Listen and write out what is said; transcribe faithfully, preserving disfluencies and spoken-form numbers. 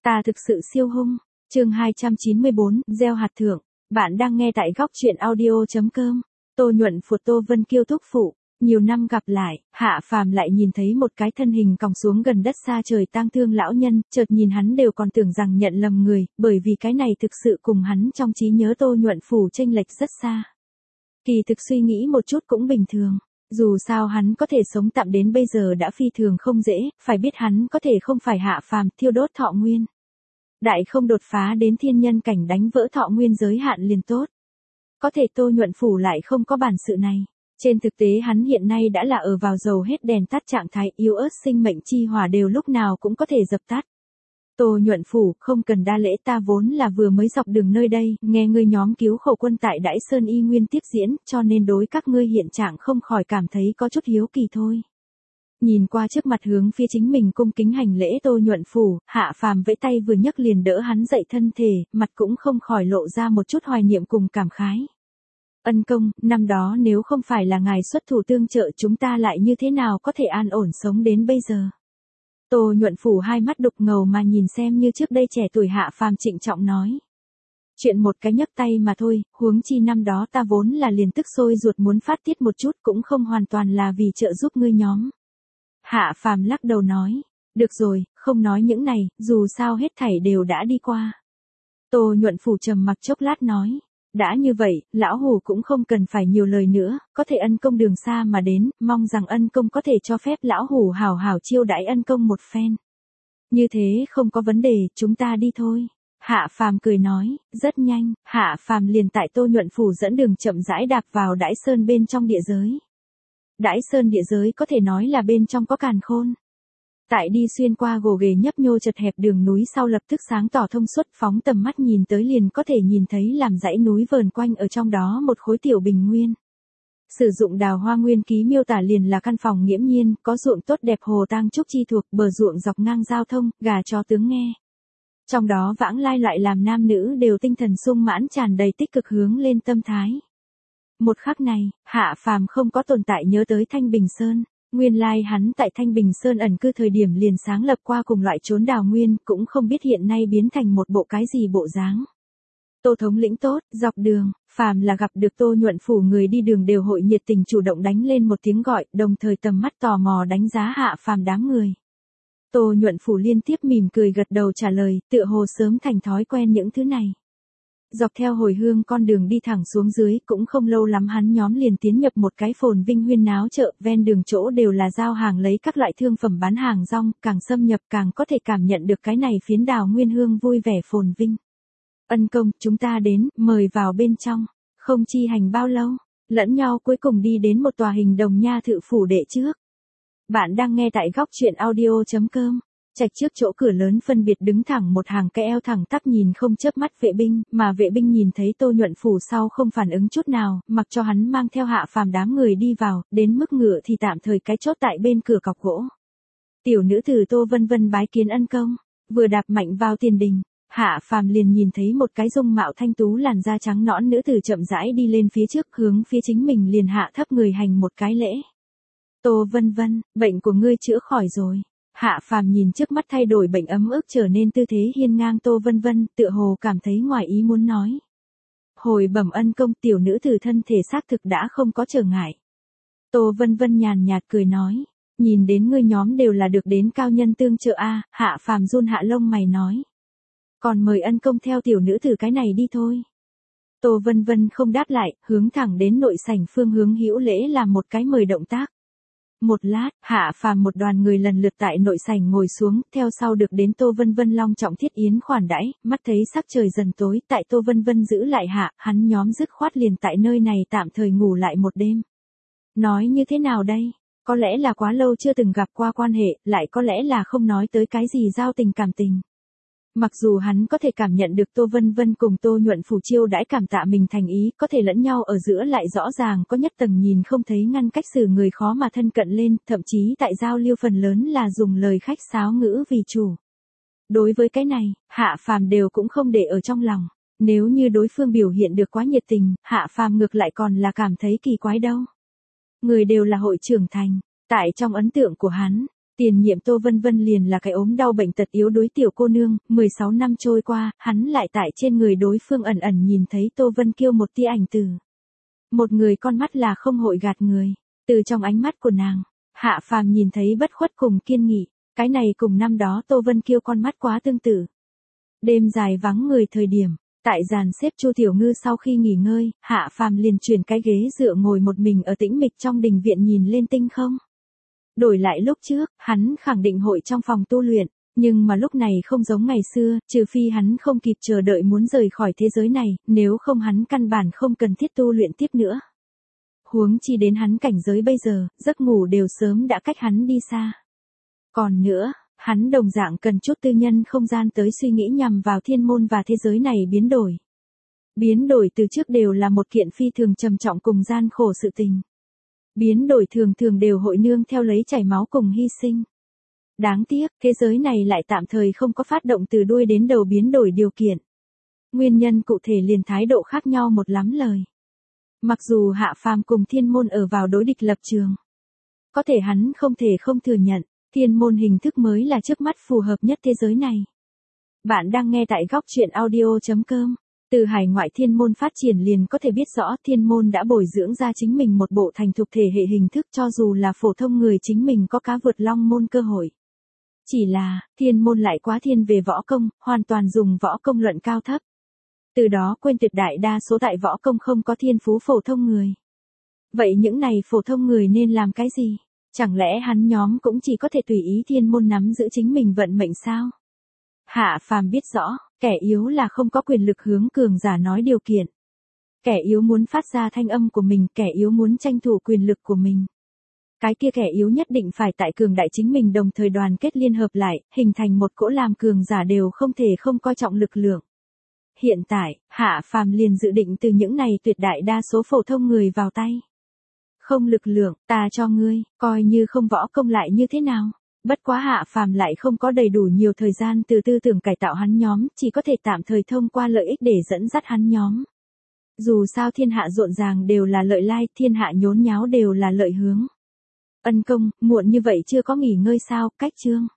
Ta thực sự siêu hung. Chương hai trăm chín mươi bốn, gieo hạt thưởng. Bạn đang nghe tại góc truyện audio chấm com. Tô Nhuận Phụt Tô Vân Kiêu thúc phụ. Nhiều năm gặp lại, Hạ Phàm lại nhìn thấy một cái thân hình còng xuống gần đất xa trời tang thương lão nhân, chợt nhìn hắn đều còn tưởng rằng nhận lầm người, bởi vì cái này thực sự cùng hắn trong trí nhớ Tô Nhuận Phủ chênh lệch rất xa. Kỳ thực suy nghĩ một chút cũng bình thường. Dù sao hắn có thể sống tạm đến bây giờ đã phi thường không dễ, phải biết hắn có thể không phải Hạ Phàm thiêu đốt thọ nguyên. Đại không đột phá đến thiên nhân cảnh đánh vỡ thọ nguyên giới hạn liền tốt. Có thể Tô Nhuận Phủ lại không có bản sự này. Trên thực tế hắn hiện nay đã là ở vào dầu hết đèn tắt trạng thái, yếu ớt sinh mệnh chi hỏa đều lúc nào cũng có thể dập tắt. Tô Nhuận Phủ, không cần đa lễ, ta vốn là vừa mới dọc đường nơi đây, nghe ngươi nhóm cứu khổ quân tại Đãi Sơn y nguyên tiếp diễn, cho nên đối các ngươi hiện trạng không khỏi cảm thấy có chút hiếu kỳ thôi. Nhìn qua trước mặt hướng phía chính mình cung kính hành lễ Tô Nhuận Phủ, Hạ Phàm vẫy tay vừa nhấc liền đỡ hắn dậy thân thể, mặt cũng không khỏi lộ ra một chút hoài niệm cùng cảm khái. Ân công, năm đó nếu không phải là ngài xuất thủ tương trợ chúng ta lại như thế nào có thể an ổn sống đến bây giờ. Tô Nhuận Phủ hai mắt đục ngầu mà nhìn xem như trước đây trẻ tuổi Hạ Phàm trịnh trọng nói. Chuyện một cái nhấc tay mà thôi, huống chi năm đó ta vốn là liền tức sôi ruột muốn phát tiết một chút cũng không hoàn toàn là vì trợ giúp ngươi nhóm. Hạ Phàm lắc đầu nói, được rồi, không nói những này, dù sao hết thảy đều đã đi qua. Tô Nhuận Phủ trầm mặc chốc lát nói. Đã như vậy, lão hủ cũng không cần phải nhiều lời nữa, có thể ân công đường xa mà đến, mong rằng ân công có thể cho phép lão hủ hảo hảo chiêu đãi ân công một phen. Như thế không có vấn đề, chúng ta đi thôi. Hạ Phàm cười nói, rất nhanh, Hạ Phàm liền tại Tô Nhuận Phủ dẫn đường chậm rãi đạp vào Đãi Sơn bên trong địa giới. Đãi Sơn địa giới có thể nói là bên trong có càn khôn. Tại đi xuyên qua gồ ghề nhấp nhô chật hẹp đường núi sau lập tức sáng tỏ thông suốt, phóng tầm mắt nhìn tới liền có thể nhìn thấy làm dãy núi vờn quanh ở trong đó một khối tiểu bình nguyên. Sử dụng đào hoa nguyên ký miêu tả liền là căn phòng nghiễm nhiên, có ruộng tốt đẹp hồ tang trúc chi thuộc, bờ ruộng dọc ngang giao thông, gà chó tướng nghe. Trong đó vãng lai loại làm nam nữ đều tinh thần sung mãn tràn đầy tích cực hướng lên tâm thái. Một khắc này, Hạ Phàm không có tồn tại nhớ tới Thanh Bình Sơn. Nguyên lai hắn tại Thanh Bình Sơn ẩn cư thời điểm liền sáng lập qua cùng loại trốn đào nguyên, cũng không biết hiện nay biến thành một bộ cái gì bộ dáng. Tô thống lĩnh tốt, dọc đường, phàm là gặp được Tô Nhuận Phủ người đi đường đều hội nhiệt tình chủ động đánh lên một tiếng gọi, đồng thời tầm mắt tò mò đánh giá Hạ Phàm đám người. Tô Nhuận Phủ liên tiếp mỉm cười gật đầu trả lời, tựa hồ sớm thành thói quen những thứ này. Dọc theo hồi hương con đường đi thẳng xuống dưới, cũng không lâu lắm hắn nhóm liền tiến nhập một cái phồn vinh huyên náo chợ, ven đường chỗ đều là giao hàng lấy các loại thương phẩm bán hàng rong, càng xâm nhập càng có thể cảm nhận được cái này phiến đào nguyên hương vui vẻ phồn vinh. Ân công, chúng ta đến, mời vào bên trong, không chi hành bao lâu, lẫn nhau cuối cùng đi đến một tòa hình đồng nha thự phủ đệ trước. Bạn đang nghe tại góc truyện audio chấm com. Trạch trước chỗ cửa lớn phân biệt đứng thẳng một hàng cái eo thẳng tắp nhìn không chớp mắt vệ binh, mà vệ binh nhìn thấy Tô Nhuận Phủ sau không phản ứng chút nào, mặc cho hắn mang theo Hạ Phàm đám người đi vào, đến mức ngựa thì tạm thời cái chốt tại bên cửa cọc gỗ. Tiểu nữ tử Tô Vân Vân bái kiến ân công, vừa đạp mạnh vào tiền đình, Hạ Phàm liền nhìn thấy một cái dung mạo thanh tú làn da trắng nõn nữ tử chậm rãi đi lên phía trước, hướng phía chính mình liền hạ thấp người hành một cái lễ. Tô Vân Vân, bệnh của ngươi chữa khỏi rồi. Hạ Phàm nhìn trước mắt thay đổi bệnh ấm ức trở nên tư thế hiên ngang Tô Vân Vân, tựa hồ cảm thấy ngoài ý muốn nói. Hồi bẩm ân công, tiểu nữ tử thân thể xác thực đã không có trở ngại. Tô Vân Vân nhàn nhạt cười nói, nhìn đến ngươi nhóm đều là được đến cao nhân tương trợ a. Hạ Phàm run hạ lông mày nói. Còn mời ân công theo tiểu nữ tử cái này đi thôi. Tô Vân Vân không đáp lại, hướng thẳng đến nội sảnh phương hướng hữu lễ làm một cái mời động tác. Một lát, Hạ Phàm một đoàn người lần lượt tại nội sảnh ngồi xuống, theo sau được đến Tô Vân Vân long trọng thiết yến khoản đãi, mắt thấy sắc trời dần tối, tại Tô Vân Vân giữ lại hạ, hắn nhóm dứt khoát liền tại nơi này tạm thời ngủ lại một đêm. Nói như thế nào đây? Có lẽ là quá lâu chưa từng gặp qua quan hệ, lại có lẽ là không nói tới cái gì giao tình cảm tình. Mặc dù hắn có thể cảm nhận được Tô Vân Vân cùng Tô Nhuận Phủ chiêu đãi cảm tạ mình thành ý, có thể lẫn nhau ở giữa lại rõ ràng có nhất tầng nhìn không thấy ngăn cách xử người khó mà thân cận lên, thậm chí tại giao lưu phần lớn là dùng lời khách sáo ngữ vì chủ. Đối với cái này, Hạ Phàm đều cũng không để ở trong lòng. Nếu như đối phương biểu hiện được quá nhiệt tình, Hạ Phàm ngược lại còn là cảm thấy kỳ quái đâu. Người đều là hội trưởng thành, tại trong ấn tượng của hắn, Tiền nhiệm Tô Vân Vân liền là cái ốm đau bệnh tật yếu đuối tiểu cô nương, mười sáu năm trôi qua, hắn lại tại trên người đối phương ẩn ẩn nhìn thấy Tô Vân Kiêu một tia ảnh từ. Một người con mắt là không hội gạt người, từ trong ánh mắt của nàng, Hạ Phàm nhìn thấy bất khuất cùng kiên nghị, cái này cùng năm đó Tô Vân Kiêu con mắt quá tương tự. Đêm dài vắng người thời điểm, tại dàn xếp Chu Tiểu Ngư sau khi nghỉ ngơi, Hạ Phàm liền chuyển cái ghế dựa ngồi một mình ở tĩnh mịch trong đình viện nhìn lên tinh không. Đổi lại lúc trước, hắn khẳng định hội trong phòng tu luyện, nhưng mà lúc này không giống ngày xưa, trừ phi hắn không kịp chờ đợi muốn rời khỏi thế giới này, nếu không hắn căn bản không cần thiết tu luyện tiếp nữa. Huống chi đến hắn cảnh giới bây giờ, giấc ngủ đều sớm đã cách hắn đi xa. Còn nữa, hắn đồng dạng cần chút tư nhân không gian tới suy nghĩ nhằm vào thiên môn và thế giới này biến đổi. Biến đổi từ trước đều là một kiện phi thường trầm trọng cùng gian khổ sự tình. Biến đổi thường thường đều hội nương theo lấy chảy máu cùng hy sinh. Đáng tiếc, thế giới này lại tạm thời không có phát động từ đuôi đến đầu biến đổi điều kiện. Nguyên nhân cụ thể liền thái độ khác nhau một lắm lời. Mặc dù Hạ Phàm cùng thiên môn ở vào đối địch lập trường. Có thể hắn không thể không thừa nhận, thiên môn hình thức mới là trước mắt phù hợp nhất thế giới này. Bạn đang nghe tại góc truyện audio chấm com. Từ hải ngoại thiên môn phát triển liền có thể biết rõ thiên môn đã bồi dưỡng ra chính mình một bộ thành thục thể hệ hình thức cho dù là phổ thông người chính mình có cá vượt long môn cơ hội. Chỉ là, thiên môn lại quá thiên về võ công, hoàn toàn dùng võ công luận cao thấp. Từ đó quên tuyệt đại đa số tại võ công không có thiên phú phổ thông người. Vậy những này phổ thông người nên làm cái gì? Chẳng lẽ hắn nhóm cũng chỉ có thể tùy ý thiên môn nắm giữ chính mình vận mệnh sao? Hạ Phàm biết rõ, kẻ yếu là không có quyền lực hướng cường giả nói điều kiện. Kẻ yếu muốn phát ra thanh âm của mình, kẻ yếu muốn tranh thủ quyền lực của mình. Cái kia kẻ yếu nhất định phải tại cường đại chính mình đồng thời đoàn kết liên hợp lại, hình thành một cỗ làm cường giả đều không thể không coi trọng lực lượng. Hiện tại, Hạ Phàm liền dự định từ những này tuyệt đại đa số phổ thông người vào tay. Không lực lượng, ta cho ngươi, coi như không võ công lại như thế nào. Bất quá Hạ Phàm lại không có đầy đủ nhiều thời gian từ tư tưởng cải tạo hắn nhóm, chỉ có thể tạm thời thông qua lợi ích để dẫn dắt hắn nhóm. Dù sao thiên hạ rộn ràng đều là lợi lai, thiên hạ nhốn nháo đều là lợi hướng. Ân công, muộn như vậy chưa có nghỉ ngơi sao, cách chương.